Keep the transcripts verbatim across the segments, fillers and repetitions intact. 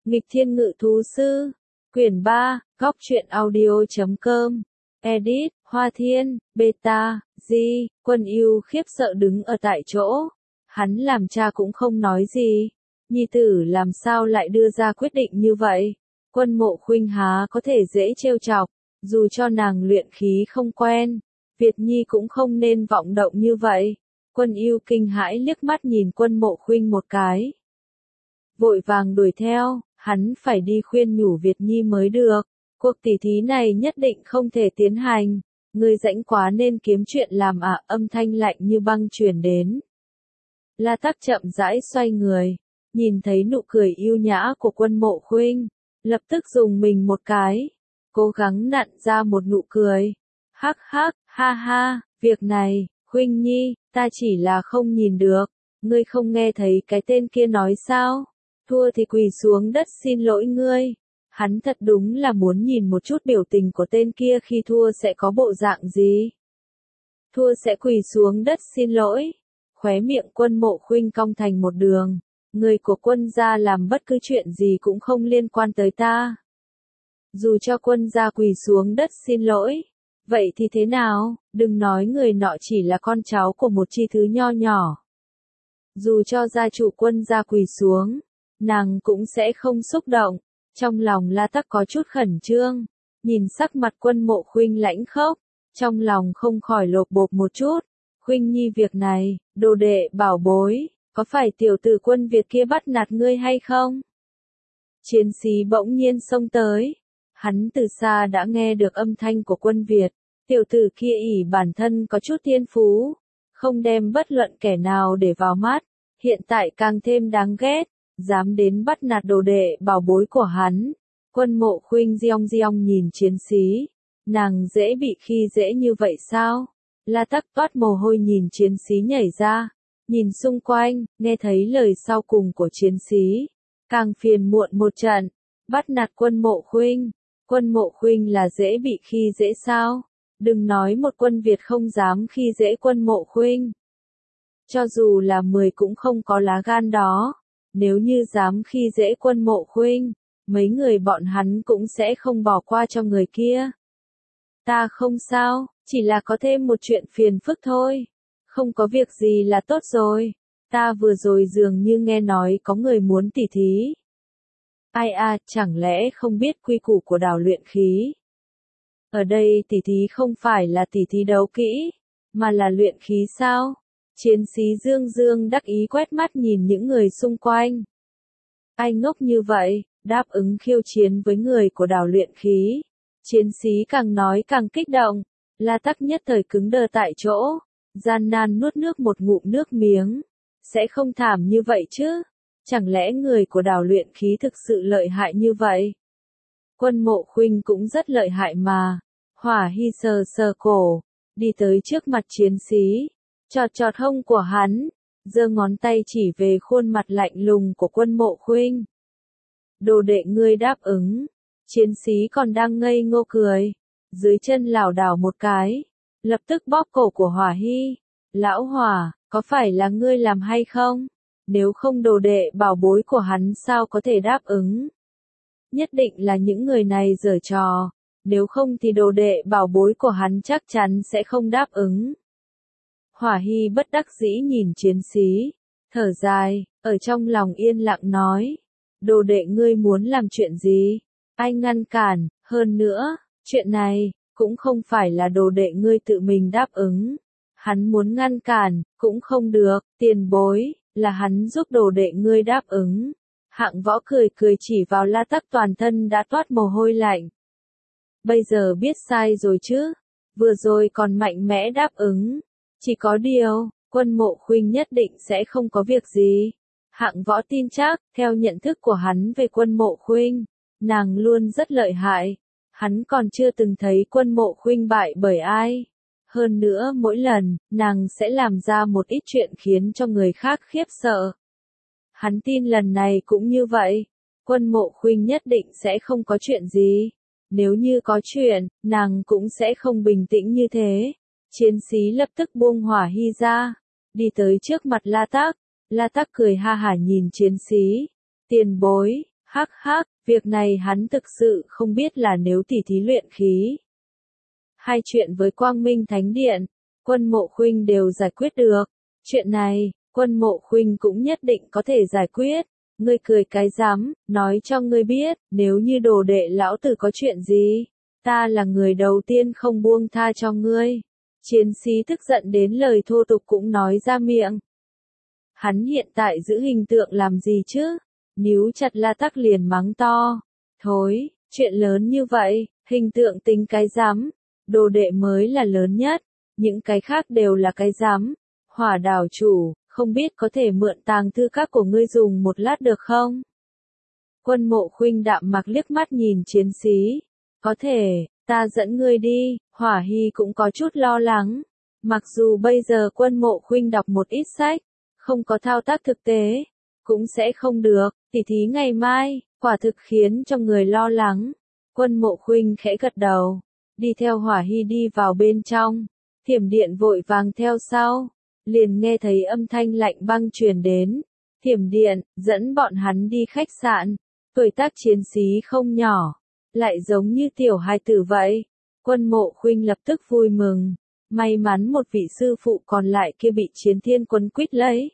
Nghịch Thiên Ngự Thú Sư, quyển ba, góc truyện audio chấm com, edit, Hoa Thiên, beta, G, Quân Ưu khiếp sợ đứng ở tại chỗ. Hắn làm cha cũng không nói gì. Nhi tử làm sao lại đưa ra quyết định như vậy? Quân Mộ Khuynh há có thể dễ trêu chọc, dù cho nàng luyện khí không quen, Việt Nhi cũng không nên vọng động như vậy. Quân Ưu kinh hãi liếc mắt nhìn Quân Mộ Khuynh một cái. Vội vàng đuổi theo, hắn phải đi khuyên nhủ Việt Nhi mới được. Cuộc tỉ thí này nhất định không thể tiến hành. Ngươi rãnh quá nên kiếm chuyện làm à, âm thanh lạnh như băng truyền đến. La Tắc chậm rãi xoay người, nhìn thấy nụ cười yêu nhã của Quân Mộ Khuynh, lập tức dùng mình một cái, cố gắng nặn ra một nụ cười. Hắc hắc, ha ha, việc này, Khuynh Nhi, ta chỉ là không nhìn được, ngươi không nghe thấy cái tên kia nói sao? Thua thì quỳ xuống đất xin lỗi ngươi. Hắn thật đúng là muốn nhìn một chút biểu tình của tên kia khi thua sẽ có bộ dạng gì. Thua sẽ quỳ xuống đất xin lỗi. Khóe miệng Quân Mộ Khuynh cong thành một đường. Người của Quân gia làm bất cứ chuyện gì cũng không liên quan tới ta. Dù cho Quân gia quỳ xuống đất xin lỗi. Vậy thì thế nào, đừng nói người nọ chỉ là con cháu của một chi thứ nho nhỏ. Dù cho gia chủ Quân gia quỳ xuống, nàng cũng sẽ không xúc động. Trong lòng La Tắc có chút khẩn trương, nhìn sắc mặt Quân Mộ Khuynh lãnh khốc, trong lòng không khỏi lột bột một chút. Khuynh Nhi, việc này, đồ đệ bảo bối, có phải tiểu tử Quân Việt kia bắt nạt ngươi hay không? Chiến sĩ bỗng nhiên xông tới, hắn từ xa đã nghe được âm thanh của Quân Việt, tiểu tử kia ỷ bản thân có chút thiên phú, không đem bất luận kẻ nào để vào mắt, hiện tại càng thêm đáng ghét. Dám đến bắt nạt đồ đệ bảo bối của hắn. Quân Mộ Khuynh giong giong nhìn chiến sĩ. Nàng dễ bị khi dễ như vậy sao? La Tắc toát mồ hôi nhìn chiến sĩ nhảy ra. Nhìn xung quanh, nghe thấy lời sau cùng của chiến sĩ. Càng phiền muộn một trận. Bắt nạt Quân Mộ Khuynh. Quân Mộ Khuynh là dễ bị khi dễ sao? Đừng nói một Quân Việt không dám khi dễ Quân Mộ Khuynh. Cho dù là mười cũng không có lá gan đó. Nếu như dám khi dễ Quân Mộ Khuynh, mấy người bọn hắn cũng sẽ không bỏ qua cho người kia. Ta không sao, chỉ là có thêm một chuyện phiền phức thôi. Không có việc gì là tốt rồi. Ta vừa rồi dường như nghe nói có người muốn tỉ thí. Ai à, chẳng lẽ không biết quy củ của đào luyện khí? Ở đây tỉ thí không phải là tỉ thí đấu kỹ, mà là luyện khí sao? Chiến sĩ Dương Dương đắc ý quét mắt nhìn những người xung quanh. Ai ngốc như vậy, đáp ứng khiêu chiến với người của đào luyện khí. Chiến sĩ càng nói càng kích động, La Tắc nhất thời cứng đờ tại chỗ, gian nan nuốt nước một ngụm nước miếng. Sẽ không thảm như vậy chứ? Chẳng lẽ người của đào luyện khí thực sự lợi hại như vậy? Quân Mộ Khuynh cũng rất lợi hại mà. Hỏa Hy sờ sờ cổ, đi tới trước mặt chiến sĩ. Chọt chọt hông của hắn, giơ ngón tay chỉ về khuôn mặt lạnh lùng của Quân Mộ Khuynh. Đồ đệ ngươi đáp ứng, chiến sĩ còn đang ngây ngô cười, dưới chân lảo đảo một cái, lập tức bóp cổ của Hỏa Hy. Lão Hỏa, có phải là ngươi làm hay không? Nếu không đồ đệ bảo bối của hắn sao có thể đáp ứng? Nhất định là những người này giở trò, nếu không thì đồ đệ bảo bối của hắn chắc chắn sẽ không đáp ứng. Hỏa Hy bất đắc dĩ nhìn chiến sĩ, thở dài, ở trong lòng yên lặng nói. Đồ đệ ngươi muốn làm chuyện gì? Ai ngăn cản, hơn nữa, chuyện này, cũng không phải là đồ đệ ngươi tự mình đáp ứng. Hắn muốn ngăn cản, cũng không được, tiền bối, là hắn giúp đồ đệ ngươi đáp ứng. Hạng Võ cười cười chỉ vào La Tắc toàn thân đã toát mồ hôi lạnh. Bây giờ biết sai rồi chứ, vừa rồi còn mạnh mẽ đáp ứng. Chỉ có điều, Quân Mộ Khuynh nhất định sẽ không có việc gì. Hạng Võ tin chắc, theo nhận thức của hắn về Quân Mộ Khuynh, nàng luôn rất lợi hại. Hắn còn chưa từng thấy Quân Mộ Khuynh bại bởi ai. Hơn nữa mỗi lần, nàng sẽ làm ra một ít chuyện khiến cho người khác khiếp sợ. Hắn tin lần này cũng như vậy. Quân Mộ Khuynh nhất định sẽ không có chuyện gì. Nếu như có chuyện, nàng cũng sẽ không bình tĩnh như thế. Chiến sĩ lập tức buông Hỏa Hy ra, đi tới trước mặt La Tắc. La Tắc cười ha hả nhìn chiến sĩ. Tiền bối, Hắc hắc, việc này hắn thực sự không biết là nếu tỉ thí luyện khí. Hai chuyện với Quang Minh Thánh Điện, Quân Mộ Khuynh đều giải quyết được. Chuyện này, Quân Mộ Khuynh cũng nhất định có thể giải quyết. Ngươi cười cái rắm, nói cho ngươi biết, nếu như đồ đệ lão tử có chuyện gì, ta là người đầu tiên không buông tha cho ngươi. Chiến sĩ tức giận đến lời thô tục cũng nói ra miệng. Hắn hiện tại giữ hình tượng làm gì chứ? Níu chặt La Tắc liền mắng to. Thối, chuyện lớn như vậy, hình tượng tính cái rắm, đồ đệ mới là lớn nhất, những cái khác đều là cái rắm. Hỏa đảo chủ, không biết có thể mượn tàng thư các của ngươi dùng một lát được không? Quân Mộ Khuynh đạm mặc liếc mắt nhìn chiến sĩ. Có thể, ta dẫn ngươi đi. Hỏa Hy cũng có chút lo lắng. Mặc dù bây giờ Quân Mộ Khuynh đọc một ít sách, không có thao tác thực tế, cũng sẽ không được. Tỉ thí ngày mai, quả thực khiến cho người lo lắng. Quân Mộ Khuynh khẽ gật đầu, đi theo Hỏa Hy đi vào bên trong. Thiểm Điện vội vàng theo sau, liền nghe thấy âm thanh lạnh băng truyền đến. Thiểm Điện, dẫn bọn hắn đi khách sạn. Tuổi tác chiến sĩ không nhỏ, lại giống như tiểu hài tử vậy. Quân Mộ Khuynh lập tức vui mừng, may mắn một vị sư phụ còn lại kia bị Chiến Thiên quấn quýt lấy.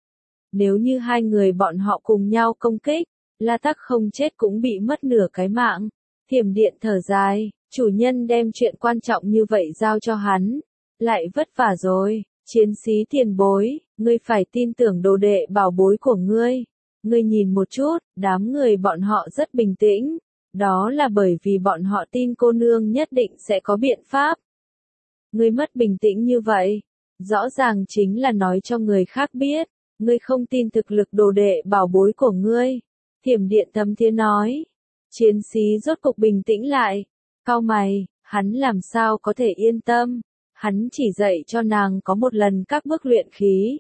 Nếu như hai người bọn họ cùng nhau công kích, La Tắc không chết cũng bị mất nửa cái mạng. Thiểm Điện thở dài, chủ nhân đem chuyện quan trọng như vậy giao cho hắn, lại vất vả rồi. Chiến sĩ tiền bối, ngươi phải tin tưởng đồ đệ bảo bối của ngươi. Ngươi nhìn một chút, đám người bọn họ rất bình tĩnh. Đó là bởi vì bọn họ tin cô nương nhất định sẽ có biện pháp. Ngươi mất bình tĩnh như vậy, rõ ràng chính là nói cho người khác biết, ngươi không tin thực lực đồ đệ bảo bối của ngươi. Thiểm Điện thấm thía nói. Chiến sĩ rốt cục bình tĩnh lại, cau mày, hắn làm sao có thể yên tâm. Hắn chỉ dạy cho nàng có một lần các bước luyện khí.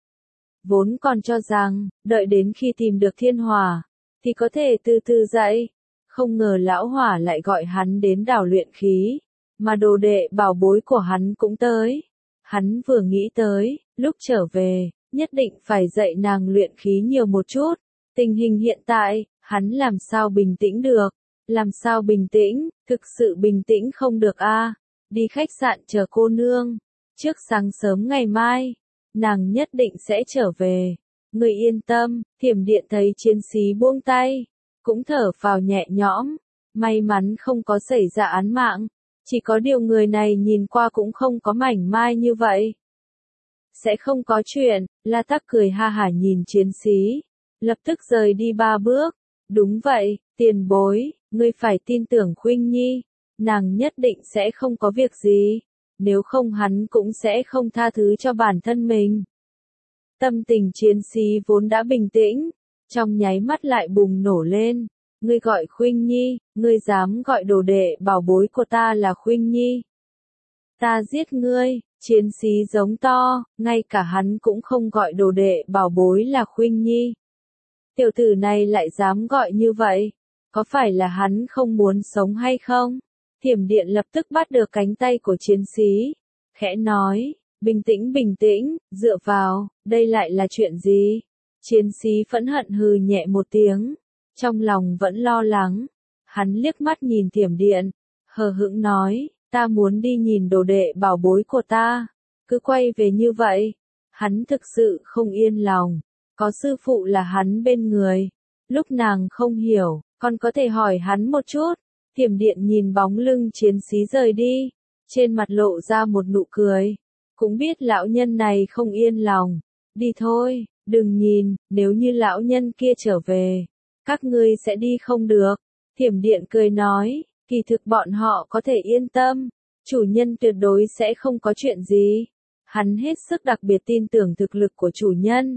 Vốn còn cho rằng, đợi đến khi tìm được thiên hỏa, thì có thể từ từ dạy. Không ngờ lão hỏa lại gọi hắn đến đảo luyện khí, mà đồ đệ bảo bối của hắn cũng tới. Hắn vừa nghĩ tới, lúc trở về, nhất định phải dạy nàng luyện khí nhiều một chút. Tình hình hiện tại, hắn làm sao bình tĩnh được? Làm sao bình tĩnh, thực sự bình tĩnh không được a. Đi khách sạn chờ cô nương. Trước sáng sớm ngày mai, nàng nhất định sẽ trở về. Người yên tâm. Thiểm Điện thấy chiến sĩ buông tay, cũng thở phào nhẹ nhõm. May mắn không có xảy ra án mạng. Chỉ có điều người này nhìn qua cũng không có mảnh mai như vậy. Sẽ không có chuyện. La Tắc cười ha hả nhìn chiến sĩ, lập tức rời đi ba bước. Đúng vậy, tiền bối, ngươi phải tin tưởng Khuynh Nhi. Nàng nhất định sẽ không có việc gì. Nếu không hắn cũng sẽ không tha thứ cho bản thân mình. Tâm tình chiến sĩ vốn đã bình tĩnh, trong nháy mắt lại bùng nổ lên. Ngươi gọi Khuynh Nhi, ngươi dám gọi đồ đệ bảo bối của ta là Khuynh Nhi. Ta giết ngươi. Chiến sĩ giống to, ngay cả hắn cũng không gọi đồ đệ bảo bối là Khuynh Nhi. Tiểu tử này lại dám gọi như vậy, có phải là hắn không muốn sống hay không? Thiểm Điện lập tức bắt được cánh tay của chiến sĩ, khẽ nói, bình tĩnh bình tĩnh, dựa vào, đây lại là chuyện gì? Chiến sĩ phẫn hận hừ nhẹ một tiếng, trong lòng vẫn lo lắng. Hắn liếc mắt nhìn Thiểm Điện, hờ hững nói, ta muốn đi nhìn đồ đệ bảo bối của ta. Cứ quay về như vậy, hắn thực sự không yên lòng. Có sư phụ là hắn bên người. Lúc nàng không hiểu, còn có thể hỏi hắn một chút. Thiểm Điện nhìn bóng lưng chiến sĩ rời đi, trên mặt lộ ra một nụ cười. Cũng biết lão nhân này không yên lòng. Đi thôi, đừng nhìn, nếu như lão nhân kia trở về, các ngươi sẽ đi không được. Thiểm Điện cười nói, kỳ thực bọn họ có thể yên tâm, chủ nhân tuyệt đối sẽ không có chuyện gì. Hắn hết sức đặc biệt tin tưởng thực lực của chủ nhân.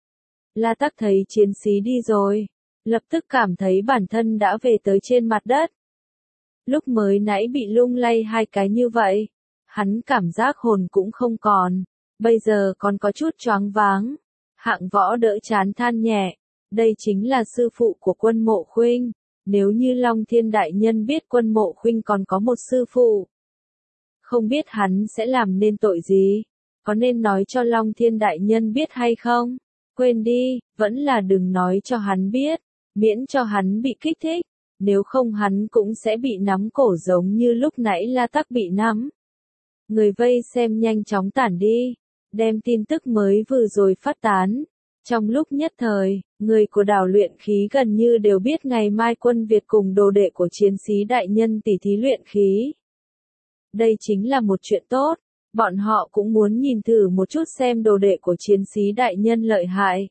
La Tắc thấy chiến sĩ đi rồi, lập tức cảm thấy bản thân đã về tới trên mặt đất. Lúc mới nãy bị lung lay hai cái như vậy, hắn cảm giác hồn cũng không còn, bây giờ còn có chút choáng váng. Hạng Võ đỡ chán than nhẹ, đây chính là sư phụ của Quân Mộ Khuynh. Nếu như Long Thiên Đại Nhân biết Quân Mộ Khuynh còn có một sư phụ, không biết hắn sẽ làm nên tội gì, có nên nói cho Long Thiên Đại Nhân biết hay không? Quên đi, vẫn là đừng nói cho hắn biết. miễn cho hắn bị kích thích, nếu không hắn cũng sẽ bị nắm cổ giống như lúc nãy La Tắc bị nắm. Người vây xem nhanh chóng tản đi, đem tin tức mới vừa rồi phát tán. Trong lúc nhất thời, người của đảo luyện khí gần như đều biết ngày mai Quân Việt cùng đồ đệ của chiến sĩ đại nhân tỉ thí luyện khí. Đây chính là một chuyện tốt, bọn họ cũng muốn nhìn thử một chút xem đồ đệ của chiến sĩ đại nhân lợi hại.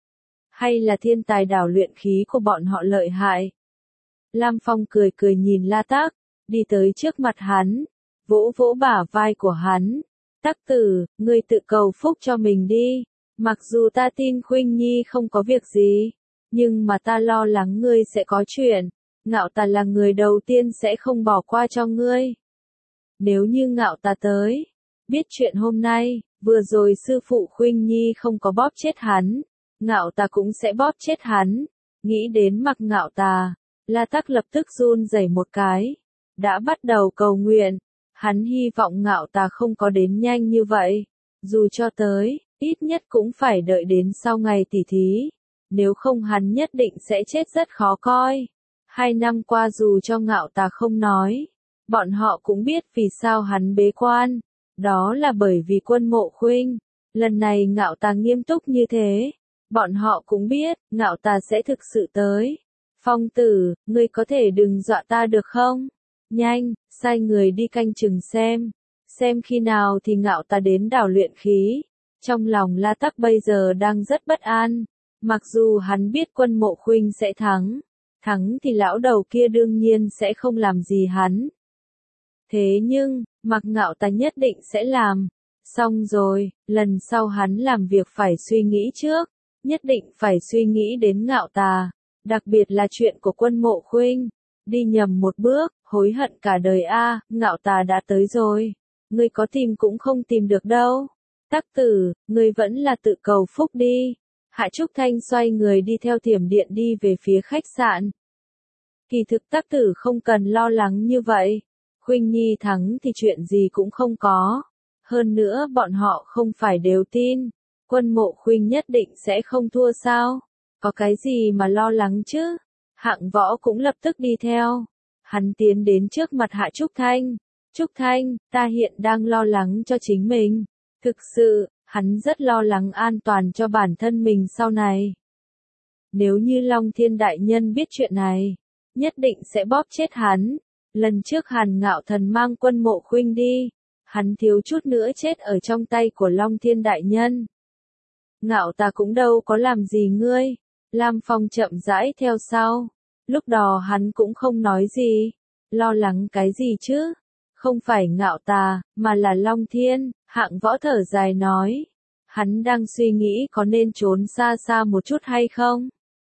Hay là thiên tài đảo luyện khí của bọn họ lợi hại. Lam Phong cười cười nhìn La Tắc, đi tới trước mặt hắn, vỗ vỗ bả vai của hắn. Tắc tử, ngươi tự cầu phúc cho mình đi. Mặc dù ta tin Khuynh Nhi không có việc gì, nhưng mà ta lo lắng ngươi sẽ có chuyện. Ngạo Tà là người đầu tiên sẽ không bỏ qua cho ngươi. Nếu như Ngạo Tà tới, biết chuyện hôm nay, vừa rồi sư phụ Khuynh Nhi không có bóp chết hắn, Ngạo Tà cũng sẽ bóp chết hắn. Nghĩ đến mặc Ngạo Tà, La Tắc lập tức run rẩy một cái, đã bắt đầu cầu nguyện. Hắn hy vọng Ngạo Tà không có đến nhanh như vậy, dù cho tới, ít nhất cũng phải đợi đến sau ngày tỉ thí, nếu không hắn nhất định sẽ chết rất khó coi. Hai năm qua dù cho Ngạo Tà không nói, bọn họ cũng biết vì sao hắn bế quan, đó là bởi vì Quân Mộ Khuynh. Lần này Ngạo Tà nghiêm túc như thế, bọn họ cũng biết, Ngạo Tà sẽ thực sự tới. Phong tử, ngươi có thể đừng dọa ta được không? Nhanh, sai người đi canh chừng xem, xem khi nào thì Ngạo Tà đến đảo luyện khí. Trong lòng La Tắc bây giờ đang rất bất an, mặc dù hắn biết Quân Mộ Khuynh sẽ thắng, thắng thì lão đầu kia đương nhiên sẽ không làm gì hắn. Thế nhưng, mặc Ngạo Tà nhất định sẽ làm. Xong rồi, lần sau hắn làm việc phải suy nghĩ trước, nhất định phải suy nghĩ đến Ngạo Tà, đặc biệt là chuyện của Quân Mộ Khuynh. Đi nhầm một bước, hối hận cả đời a. Ngạo Tà đã tới rồi, ngươi có tìm cũng không tìm được đâu. Tắc tử, ngươi vẫn là tự cầu phúc đi. Hạ Trúc Thanh xoay người đi theo Thiểm Điện đi về phía khách sạn. Kỳ thực Tắc tử không cần lo lắng như vậy. Khuynh Nhi thắng thì chuyện gì cũng không có. Hơn nữa bọn họ không phải đều tin, Quân Mộ Khuynh nhất định sẽ không thua sao? Có cái gì mà lo lắng chứ? Hạng Võ cũng lập tức đi theo. Hắn tiến đến trước mặt Hạ Trúc Thanh. Trúc Thanh, ta hiện đang lo lắng cho chính mình. Thực sự, hắn rất lo lắng an toàn cho bản thân mình sau này. Nếu như Long Thiên Đại Nhân biết chuyện này, nhất định sẽ bóp chết hắn. Lần trước Hàn Ngạo Thần mang Quân Mộ Khuynh đi, hắn thiếu chút nữa chết ở trong tay của Long Thiên Đại Nhân. Ngạo Tà cũng đâu có làm gì ngươi. Lam Phong chậm rãi theo sau. Lúc đó hắn cũng không nói gì. Lo lắng cái gì chứ? Không phải Ngạo Tà, mà là Long Thiên. Hạng Võ thở dài nói. Hắn đang suy nghĩ có nên trốn xa xa một chút hay không?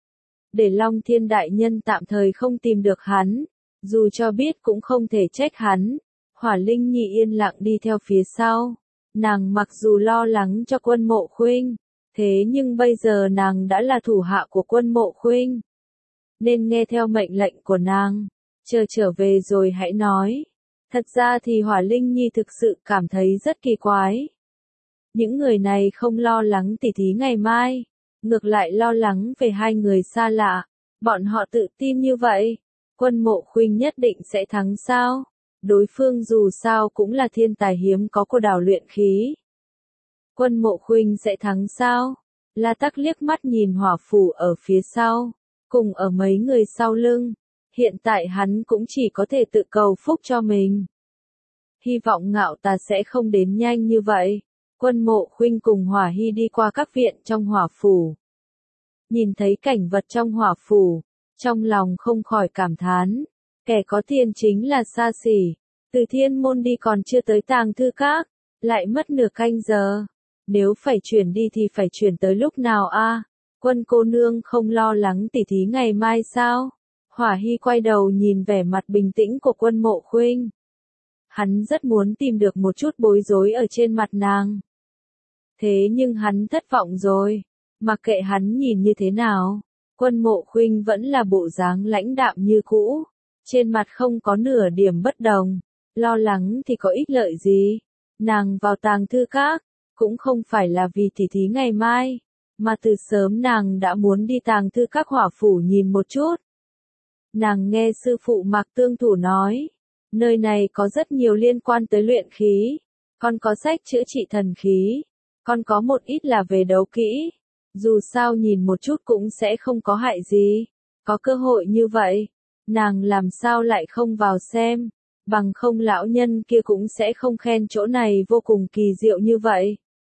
Để Long Thiên Đại Nhân tạm thời không tìm được hắn. Dù cho biết cũng không thể trách hắn. Hỏa Linh Nhi yên lặng đi theo phía sau. Nàng mặc dù lo lắng cho Quân Mộ Khuynh, thế nhưng bây giờ nàng đã là thủ hạ của Quân Mộ Khuynh, nên nghe theo mệnh lệnh của nàng. Chờ trở về rồi hãy nói. Thật ra thì Hỏa Linh Nhi thực sự cảm thấy rất kỳ quái. Những người này không lo lắng tỉ thí ngày mai, ngược lại lo lắng về hai người xa lạ. Bọn họ tự tin như vậy, Quân Mộ Khuynh nhất định sẽ thắng sao? Đối phương dù sao cũng là thiên tài hiếm có của đảo luyện khí. Quân Mộ Khuynh sẽ thắng sao? La Tắc liếc mắt nhìn hỏa phủ ở phía sau, cùng ở mấy người sau lưng. Hiện tại hắn cũng chỉ có thể tự cầu phúc cho mình. Hy vọng Ngạo Tà sẽ không đến nhanh như vậy. Quân Mộ Khuynh cùng Hỏa Hy đi qua các viện trong hỏa phủ. Nhìn thấy cảnh vật trong hỏa phủ, trong lòng không khỏi cảm thán. Kẻ có tiền chính là xa xỉ. Từ thiên môn đi còn chưa tới tàng thư các, lại mất nửa canh giờ. Nếu phải chuyển đi thì phải chuyển tới lúc nào a? Quân cô nương không lo lắng tỉ thí ngày mai sao? Hỏa Hy quay đầu nhìn vẻ mặt bình tĩnh của Quân Mộ Khuynh. Hắn rất muốn tìm được một chút bối rối ở trên mặt nàng. Thế nhưng hắn thất vọng rồi. Mặc kệ hắn nhìn như thế nào, Quân Mộ Khuynh vẫn là bộ dáng lãnh đạm như cũ. Trên mặt không có nửa điểm bất đồng. Lo lắng thì có ích lợi gì? Nàng vào tàng thư các, cũng không phải là vì tỉ thí ngày mai, mà từ sớm nàng đã muốn đi tàng thư các hỏa phủ nhìn một chút. Nàng nghe sư phụ Mạc Tương Thủ nói, nơi này có rất nhiều liên quan tới luyện khí, còn có sách chữa trị thần khí, còn có một ít là về đấu kỹ, dù sao nhìn một chút cũng sẽ không có hại gì, có cơ hội như vậy, nàng làm sao lại không vào xem, bằng không lão nhân kia cũng sẽ không khen chỗ này vô cùng kỳ diệu như vậy.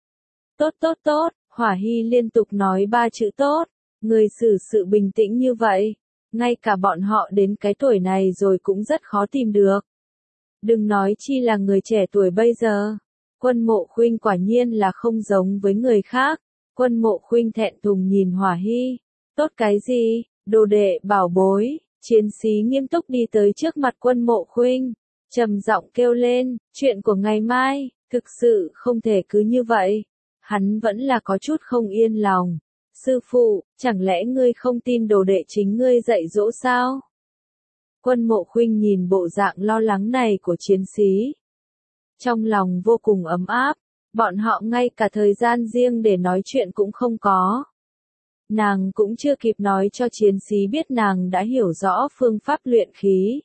Tốt tốt tốt, Hỏa Hy liên tục nói ba chữ tốt, người xử sự bình tĩnh như vậy, ngay cả bọn họ đến cái tuổi này rồi cũng rất khó tìm được. Đừng nói chi là người trẻ tuổi bây giờ. Quân Mộ Khuynh quả nhiên là không giống với người khác. Quân Mộ Khuynh thẹn thùng nhìn Hỏa Hy. Tốt cái gì, đồ đệ bảo bối, chiến sĩ nghiêm túc đi tới trước mặt Quân Mộ Khuynh, trầm giọng kêu lên, chuyện của ngày mai, thực sự không thể cứ như vậy. Hắn vẫn là có chút không yên lòng. Sư phụ, chẳng lẽ ngươi không tin đồ đệ chính ngươi dạy dỗ sao? Quân Mộ Khuynh nhìn bộ dạng lo lắng này của chiến sĩ. Trong lòng vô cùng ấm áp, bọn họ ngay cả thời gian riêng để nói chuyện cũng không có. Nàng cũng chưa kịp nói cho chiến sĩ biết nàng đã hiểu rõ phương pháp luyện khí.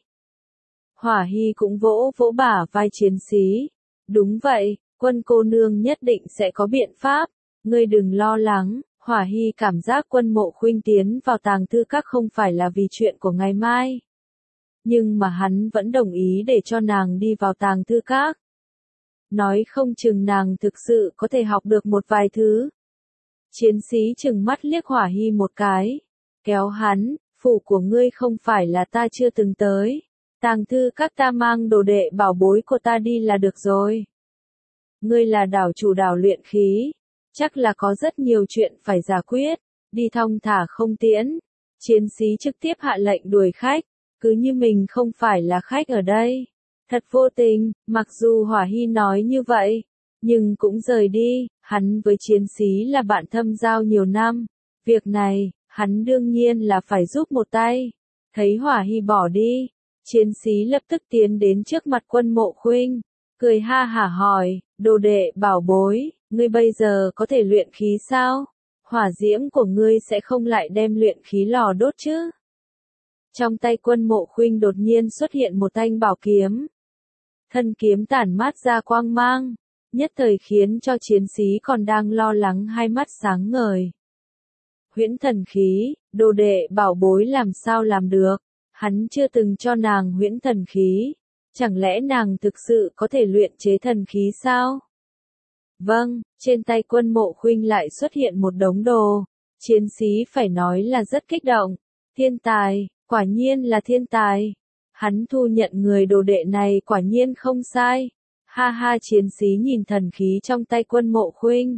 Hỏa Hy cũng vỗ vỗ bả vai chiến sĩ. Đúng vậy, Quân cô nương nhất định sẽ có biện pháp, ngươi đừng lo lắng. Hỏa Hy cảm giác Quân Mộ Khuynh tiến vào tàng thư các không phải là vì chuyện của ngày mai. Nhưng mà hắn vẫn đồng ý để cho nàng đi vào tàng thư các. Nói không chừng nàng thực sự có thể học được một vài thứ. Chiến sĩ chừng mắt liếc Hỏa Hy một cái, kéo hắn, phủ của ngươi không phải là ta chưa từng tới. Tàng thư các ta mang đồ đệ bảo bối của ta đi là được rồi. Ngươi là đảo chủ đảo luyện khí, chắc là có rất nhiều chuyện phải giải quyết, đi thong thả không tiễn. Chiến sĩ trực tiếp hạ lệnh đuổi khách, cứ như mình không phải là khách ở đây. Thật vô tình, mặc dù Hỏa Hy nói như vậy, nhưng cũng rời đi, hắn với chiến sĩ là bạn thâm giao nhiều năm. Việc này, hắn đương nhiên là phải giúp một tay. Thấy Hỏa Hy bỏ đi, chiến sĩ lập tức tiến đến trước mặt Quân Mộ Khuynh, cười ha hả hỏi, đồ đệ bảo bối, ngươi bây giờ có thể luyện khí sao? Hỏa diễm của ngươi sẽ không lại đem luyện khí lò đốt chứ? Trong tay Quân Mộ Khuynh đột nhiên xuất hiện một thanh bảo kiếm. Thân kiếm tản mát ra quang mang, nhất thời khiến cho chiến sĩ còn đang lo lắng hai mắt sáng ngời. Huyễn thần khí, đồ đệ bảo bối làm sao làm được? Hắn chưa từng cho nàng huyễn thần khí, chẳng lẽ nàng thực sự có thể luyện chế thần khí sao? Vâng, trên tay Quân Mộ Khuynh lại xuất hiện một đống đồ, chiến sĩ phải nói là rất kích động. Thiên tài, quả nhiên là thiên tài. Hắn thu nhận người đồ đệ này quả nhiên không sai. Ha ha, chiến sĩ nhìn thần khí trong tay Quân Mộ Khuynh,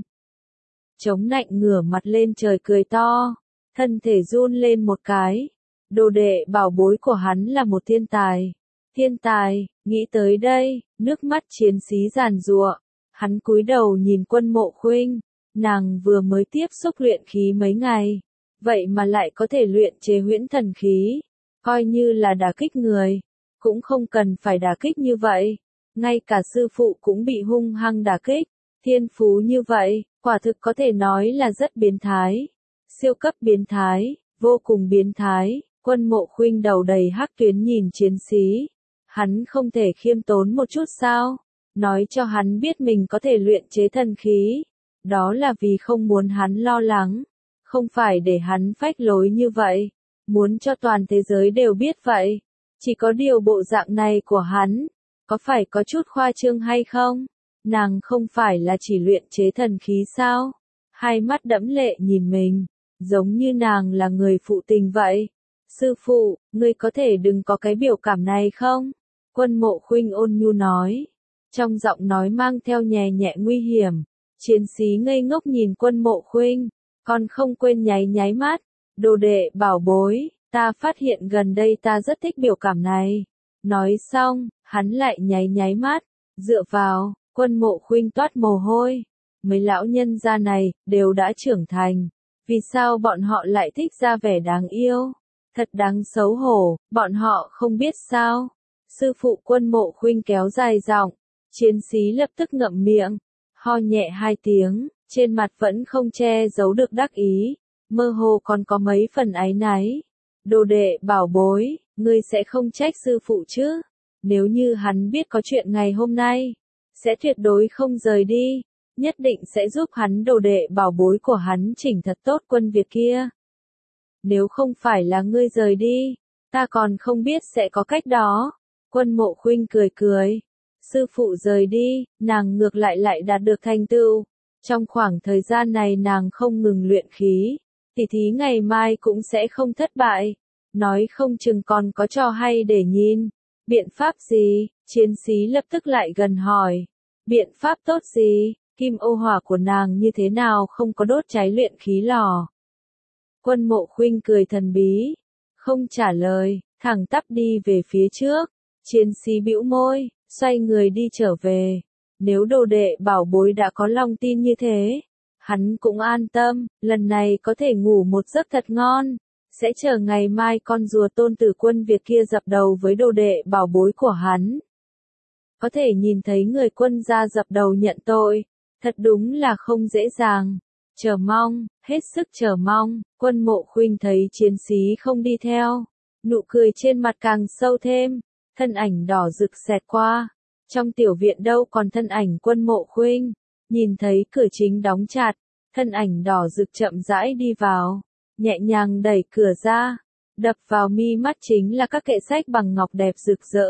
chống nạnh ngửa mặt lên trời cười to, thân thể run lên một cái. Đồ đệ bảo bối của hắn là một thiên tài. Thiên tài, nghĩ tới đây, nước mắt chiến sĩ giàn giụa. Hắn cúi đầu nhìn Quân Mộ Khuynh, nàng vừa mới tiếp xúc luyện khí mấy ngày, vậy mà lại có thể luyện chế huyễn thần khí, coi như là đả kích người, cũng không cần phải đả kích như vậy, ngay cả sư phụ cũng bị hung hăng đả kích, thiên phú như vậy, quả thực có thể nói là rất biến thái, siêu cấp biến thái, vô cùng biến thái. Quân Mộ Khuynh đầu đầy hắc tuyến nhìn chiến sĩ, hắn không thể khiêm tốn một chút sao? Nói cho hắn biết mình có thể luyện chế thần khí, đó là vì không muốn hắn lo lắng, không phải để hắn phách lối như vậy, muốn cho toàn thế giới đều biết vậy. Chỉ có điều bộ dạng này của hắn, có phải có chút khoa trương hay không? Nàng không phải là chỉ luyện chế thần khí sao? Hai mắt đẫm lệ nhìn mình, giống như nàng là người phụ tình vậy. Sư phụ, ngươi có thể đừng có cái biểu cảm này không? Quân Mộ Khuynh ôn nhu nói. Trong giọng nói mang theo nhẹ nhẹ nguy hiểm. Chiến sĩ ngây ngốc nhìn Quân Mộ Khuynh, còn không quên nháy nháy mắt. Đồ đệ bảo bối, ta phát hiện gần đây ta rất thích biểu cảm này. Nói xong, hắn lại nháy nháy mắt. Dựa vào, Quân Mộ Khuynh toát mồ hôi. Mấy lão nhân gia này, đều đã trưởng thành. Vì sao bọn họ lại thích ra vẻ đáng yêu? Thật đáng xấu hổ, bọn họ không biết sao. Sư phụ Quân Mộ Khuynh kéo dài giọng, chiến sĩ lập tức ngậm miệng, ho nhẹ hai tiếng, trên mặt vẫn không che giấu được đắc ý, mơ hồ còn có mấy phần áy náy. Đồ đệ bảo bối, ngươi sẽ không trách sư phụ chứ? Nếu như hắn biết có chuyện ngày hôm nay, sẽ tuyệt đối không rời đi, nhất định sẽ giúp hắn đồ đệ bảo bối của hắn chỉnh thật tốt quân Việt kia. Nếu không phải là ngươi rời đi, ta còn không biết sẽ có cách đó. Quân Mộ Khuynh cười cười. Sư phụ rời đi, nàng ngược lại lại đạt được thành tựu. Trong khoảng thời gian này nàng không ngừng luyện khí, tỉ thí ngày mai cũng sẽ không thất bại. Nói không chừng còn có trò hay để nhìn. Biện pháp gì? Chiến sĩ lập tức lại gần hỏi. Biện pháp tốt gì? Kim ô hỏa của nàng như thế nào không có đốt cháy luyện khí lò? Quân Mộ Khuynh cười thần bí, không trả lời, thẳng tắp đi về phía trước. Chiến sĩ bĩu môi, xoay người đi trở về. Nếu đồ đệ bảo bối đã có lòng tin như thế, hắn cũng an tâm, lần này có thể ngủ một giấc thật ngon. Sẽ chờ ngày mai con rùa tôn tử quân Việt kia dập đầu với đồ đệ bảo bối của hắn. Có thể nhìn thấy người quân gia dập đầu nhận tội, thật đúng là không dễ dàng. Chờ mong, hết sức chờ mong, Quân Mộ Khuynh thấy chiến sĩ không đi theo. Nụ cười trên mặt càng sâu thêm, thân ảnh đỏ rực xẹt qua. Trong tiểu viện đâu còn thân ảnh Quân Mộ Khuynh, nhìn thấy cửa chính đóng chặt, thân ảnh đỏ rực chậm rãi đi vào, nhẹ nhàng đẩy cửa ra, đập vào mi mắt chính là các kệ sách bằng ngọc đẹp rực rỡ.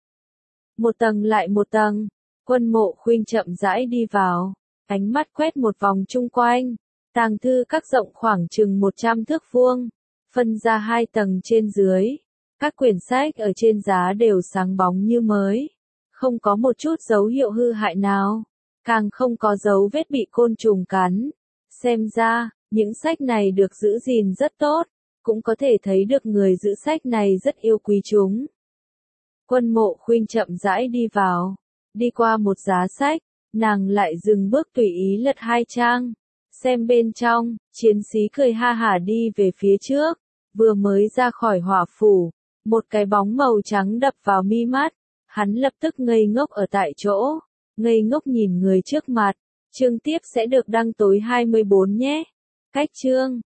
Một tầng lại một tầng, Quân Mộ Khuynh chậm rãi đi vào, ánh mắt quét một vòng chung quanh, tàng thư các rộng khoảng chừng một trăm thước vuông, phân ra hai tầng trên dưới, các quyển sách ở trên giá đều sáng bóng như mới, không có một chút dấu hiệu hư hại nào, càng không có dấu vết bị côn trùng cắn. Xem ra, những sách này được giữ gìn rất tốt, cũng có thể thấy được người giữ sách này rất yêu quý chúng. Quân Mộ Khuynh chậm rãi đi vào, đi qua một giá sách, nàng lại dừng bước tùy ý lật hai trang, xem bên trong. Chiến sĩ cười ha hả đi về phía trước, vừa mới ra khỏi hỏa phủ, một cái bóng màu trắng đập vào mi mắt, hắn lập tức ngây ngốc ở tại chỗ, ngây ngốc nhìn người trước mặt. Chương tiếp sẽ được đăng tối hai mươi bốn nhé. Cách chương